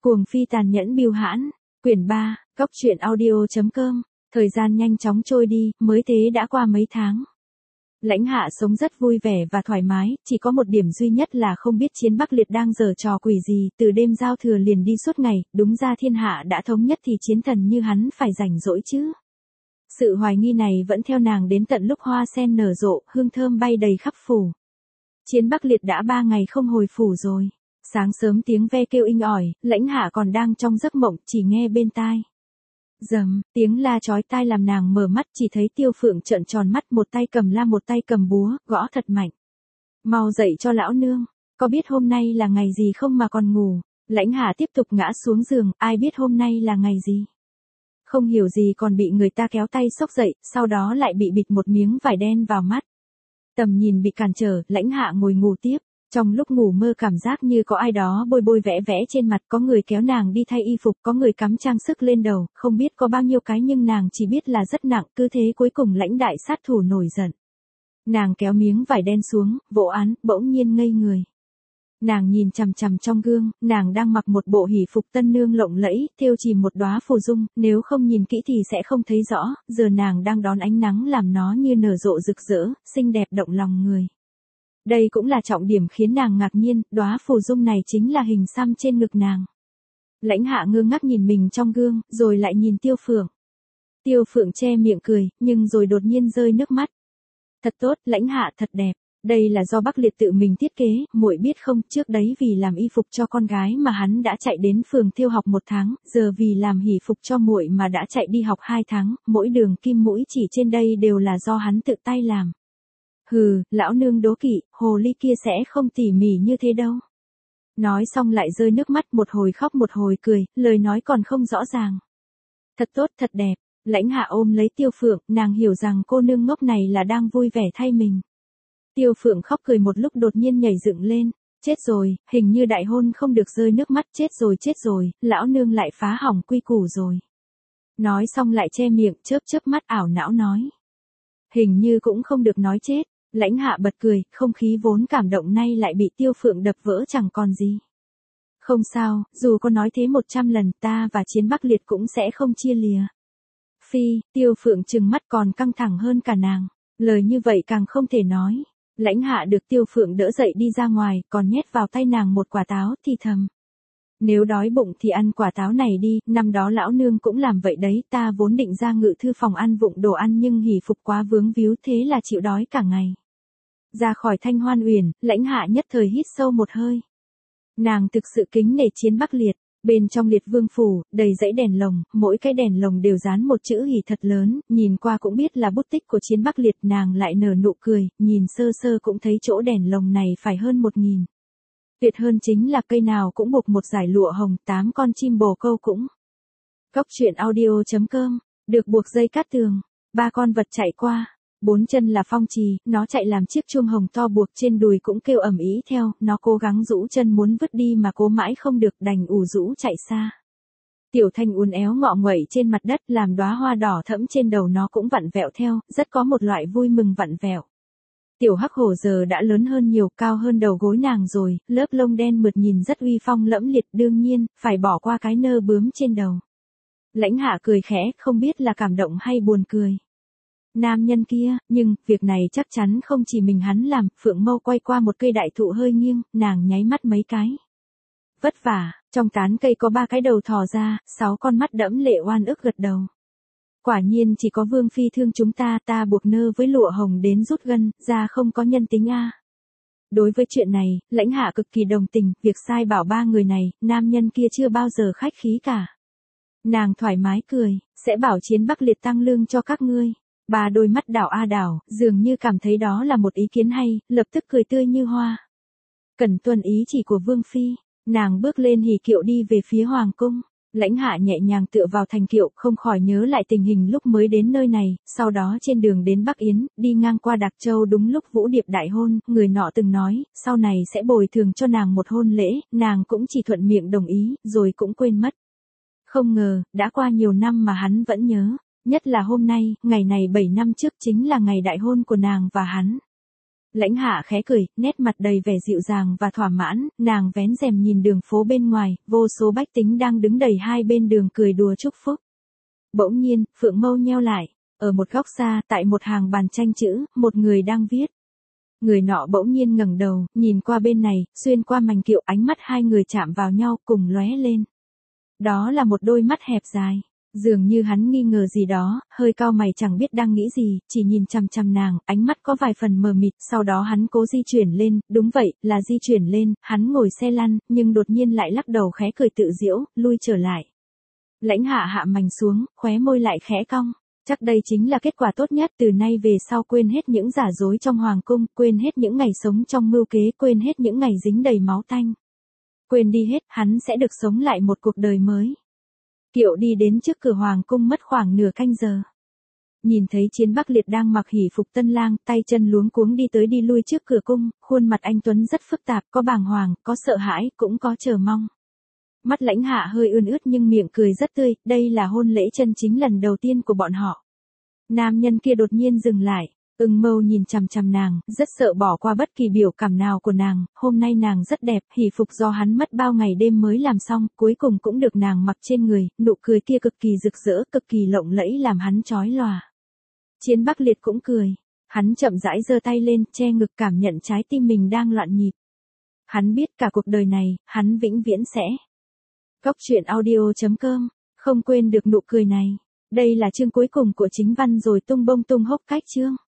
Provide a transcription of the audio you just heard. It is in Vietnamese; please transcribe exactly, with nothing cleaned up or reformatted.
Cuồng phi tàn nhẫn bưu hãn, quyển ba, cóc truyện audio.com, thời gian nhanh chóng trôi đi, mới thế đã qua mấy tháng. Lãnh Hạ sống rất vui vẻ và thoải mái, chỉ có một điểm duy nhất là không biết Chiến Bắc Liệt đang giở trò quỷ gì, từ đêm giao thừa liền đi suốt ngày, đúng ra thiên hạ đã thống nhất thì chiến thần như hắn phải rảnh rỗi chứ. Sự hoài nghi này vẫn theo nàng đến tận lúc hoa sen nở rộ, hương thơm bay đầy khắp phủ. Chiến Bắc Liệt đã ba ngày không hồi phủ rồi. Sáng sớm tiếng ve kêu inh ỏi, Lãnh Hạ còn đang trong giấc mộng, chỉ nghe bên tai. Dầm, tiếng la chói tai làm nàng mở mắt, chỉ thấy Tiêu Phượng trợn tròn mắt, một tay cầm la một tay cầm búa, gõ thật mạnh. Mau dậy cho lão nương, có biết hôm nay là ngày gì không mà còn ngủ. Lãnh Hạ tiếp tục ngã xuống giường, ai biết hôm nay là ngày gì. Không hiểu gì còn bị người ta kéo tay xốc dậy, sau đó lại bị bịt một miếng vải đen vào mắt. Tầm nhìn bị cản trở, Lãnh Hạ ngồi ngủ tiếp. Trong lúc ngủ mơ cảm giác như có ai đó bôi bôi vẽ vẽ trên mặt, có người kéo nàng đi thay y phục, có người cắm trang sức lên đầu, không biết có bao nhiêu cái nhưng nàng chỉ biết là rất nặng, cứ thế cuối cùng Lãnh đại sát thủ nổi giận. Nàng kéo miếng vải đen xuống, vỗ án, bỗng nhiên ngây người. Nàng nhìn chằm chằm trong gương, nàng đang mặc một bộ hỷ phục tân nương lộng lẫy, thêu chìm một đóa phù dung, nếu không nhìn kỹ thì sẽ không thấy rõ, giờ nàng đang đón ánh nắng làm nó như nở rộ rực rỡ, xinh đẹp động lòng người. Đây cũng là trọng điểm khiến nàng ngạc nhiên, đóa phù dung này chính là hình xăm trên ngực nàng. Lãnh Hạ ngơ ngác nhìn mình trong gương, rồi lại nhìn Tiêu Phượng. Tiêu Phượng che miệng cười, nhưng rồi đột nhiên rơi nước mắt. Thật tốt, Lãnh Hạ thật đẹp. Đây là do Bắc Liệt tự mình thiết kế, muội biết không, trước đấy vì làm y phục cho con gái mà hắn đã chạy đến phường thêu học một tháng, giờ vì làm hỷ phục cho muội mà đã chạy đi học hai tháng, mỗi đường kim mũi chỉ trên đây đều là do hắn tự tay làm. Hừ, lão nương đố kỵ, hồ ly kia sẽ không tỉ mỉ như thế đâu. Nói xong lại rơi nước mắt, một hồi khóc một hồi cười, lời nói còn không rõ ràng. Thật tốt, thật đẹp. Lãnh Hạ ôm lấy Tiêu Phượng, nàng hiểu rằng cô nương ngốc này là đang vui vẻ thay mình. Tiêu Phượng khóc cười một lúc đột nhiên nhảy dựng lên. Chết rồi, hình như đại hôn không được rơi nước mắt, chết rồi chết rồi, lão nương lại phá hỏng quy củ rồi. Nói xong lại che miệng, chớp chớp mắt ảo não nói. Hình như cũng không được nói chết. Lãnh Hạ bật cười, không khí vốn cảm động nay lại bị Tiêu Phượng đập vỡ chẳng còn gì. Không sao, dù có nói thế một trăm lần ta và Chiến Bắc Liệt cũng sẽ không chia lìa. Phi, Tiêu Phượng trừng mắt còn căng thẳng hơn cả nàng. Lời như vậy càng không thể nói. Lãnh Hạ được Tiêu Phượng đỡ dậy đi ra ngoài, còn nhét vào tay nàng một quả táo, thì thầm. Nếu đói bụng thì ăn quả táo này đi, năm đó lão nương cũng làm vậy đấy, ta vốn định ra ngự thư phòng ăn vụng đồ ăn nhưng hỷ phục quá vướng víu thế là chịu đói cả ngày. Ra khỏi Thanh Hoan Uyển, Lãnh Hạ nhất thời hít sâu một hơi. Nàng thực sự kính nể Chiến Bắc Liệt, bên trong Liệt Vương phủ, đầy dãy đèn lồng, mỗi cái đèn lồng đều dán một chữ hỷ thật lớn, nhìn qua cũng biết là bút tích của Chiến Bắc Liệt, nàng lại nở nụ cười, nhìn sơ sơ cũng thấy chỗ đèn lồng này phải hơn một nghìn. Tuyệt hơn chính là cây nào cũng buộc một dải lụa hồng, tám con chim bồ câu cũng. Cóc truyện audio.com, được buộc dây cát tường, ba con vật chạy qua. Bốn chân là phong trì, nó chạy làm chiếc chuông hồng to buộc trên đùi cũng kêu ầm ĩ theo, nó cố gắng rũ chân muốn vứt đi mà cố mãi không được, đành ù rũ chạy xa. Tiểu Thanh uốn éo ngọ nguậy trên mặt đất, làm đóa hoa đỏ thẫm trên đầu nó cũng vặn vẹo theo, rất có một loại vui mừng vặn vẹo. Tiểu Hắc Hổ giờ đã lớn hơn nhiều, cao hơn đầu gối nàng rồi, lớp lông đen mượt nhìn rất uy phong lẫm liệt, đương nhiên, phải bỏ qua cái nơ bướm trên đầu. Lãnh Hạ cười khẽ, không biết là cảm động hay buồn cười. Nam nhân kia, nhưng, việc này chắc chắn không chỉ mình hắn làm, Phượng Mâu quay qua một cây đại thụ hơi nghiêng, nàng nháy mắt mấy cái. Vất vả, trong tán cây có ba cái đầu thò ra, sáu con mắt đẫm lệ oan ức gật đầu. Quả nhiên chỉ có Vương Phi thương chúng ta, ta buộc nơ với lụa hồng đến rút gân, ra không có nhân tính a. Đối với chuyện này, Lãnh Hạ cực kỳ đồng tình, việc sai bảo ba người này, nam nhân kia chưa bao giờ khách khí cả. Nàng thoải mái cười, sẽ bảo Chiến Bắc Liệt tăng lương cho các ngươi. Ba đôi mắt đảo a đảo, dường như cảm thấy đó là một ý kiến hay, lập tức cười tươi như hoa. Cần tuân ý chỉ của Vương Phi, nàng bước lên hỉ kiệu đi về phía Hoàng cung. Lãnh Hạ nhẹ nhàng tựa vào thành kiệu, không khỏi nhớ lại tình hình lúc mới đến nơi này, sau đó trên đường đến Bắc Yến, đi ngang qua Đạc Châu đúng lúc Vũ Điệp đại hôn, người nọ từng nói, sau này sẽ bồi thường cho nàng một hôn lễ, nàng cũng chỉ thuận miệng đồng ý, rồi cũng quên mất. Không ngờ, đã qua nhiều năm mà hắn vẫn nhớ. Nhất là hôm nay, ngày này bảy năm trước chính là ngày đại hôn của nàng và hắn. Lãnh Hạ khẽ cười, nét mặt đầy vẻ dịu dàng và thỏa mãn, nàng vén rèm nhìn đường phố bên ngoài, vô số bách tính đang đứng đầy hai bên đường cười đùa chúc phúc. Bỗng nhiên, phượng mâu nheo lại, ở một góc xa, tại một hàng bàn tranh chữ, một người đang viết. Người nọ bỗng nhiên ngẩng đầu, nhìn qua bên này, xuyên qua mảnh kiệu, ánh mắt hai người chạm vào nhau, cùng lóe lên. Đó là một đôi mắt hẹp dài. Dường như hắn nghi ngờ gì đó, hơi cau mày chẳng biết đang nghĩ gì, chỉ nhìn chằm chằm nàng, ánh mắt có vài phần mờ mịt, sau đó hắn cố di chuyển lên, đúng vậy, là di chuyển lên, hắn ngồi xe lăn, nhưng đột nhiên lại lắc đầu khẽ cười tự giễu, lui trở lại. Lãnh Hạ hạ mảnh xuống, khóe môi lại khẽ cong. Chắc đây chính là kết quả tốt nhất, từ nay về sau quên hết những giả dối trong hoàng cung, quên hết những ngày sống trong mưu kế, quên hết những ngày dính đầy máu tanh. Quên đi hết, hắn sẽ được sống lại một cuộc đời mới. Kiệu đi đến trước cửa hoàng cung mất khoảng nửa canh giờ. Nhìn thấy Chiến Bắc Liệt đang mặc hỉ phục tân lang, tay chân luống cuống đi tới đi lui trước cửa cung, khuôn mặt anh tuấn rất phức tạp, có bàng hoàng, có sợ hãi, cũng có chờ mong. Mắt Lãnh Hạ hơi ươn ướt nhưng miệng cười rất tươi, đây là hôn lễ chân chính lần đầu tiên của bọn họ. Nam nhân kia đột nhiên dừng lại, ưng mâu nhìn chằm chằm nàng, rất sợ bỏ qua bất kỳ biểu cảm nào của nàng, hôm nay nàng rất đẹp, hỉ phục do hắn mất bao ngày đêm mới làm xong, cuối cùng cũng được nàng mặc trên người, nụ cười kia cực kỳ rực rỡ, cực kỳ lộng lẫy làm hắn chói lòa. Chiến Bắc Liệt cũng cười, hắn chậm rãi giơ tay lên, che ngực cảm nhận trái tim mình đang loạn nhịp. Hắn biết cả cuộc đời này, hắn vĩnh viễn sẽ. Góc truyện audio chấm com, không quên được nụ cười này. Đây là chương cuối cùng của chính văn rồi tung bông tung hốc cách chương.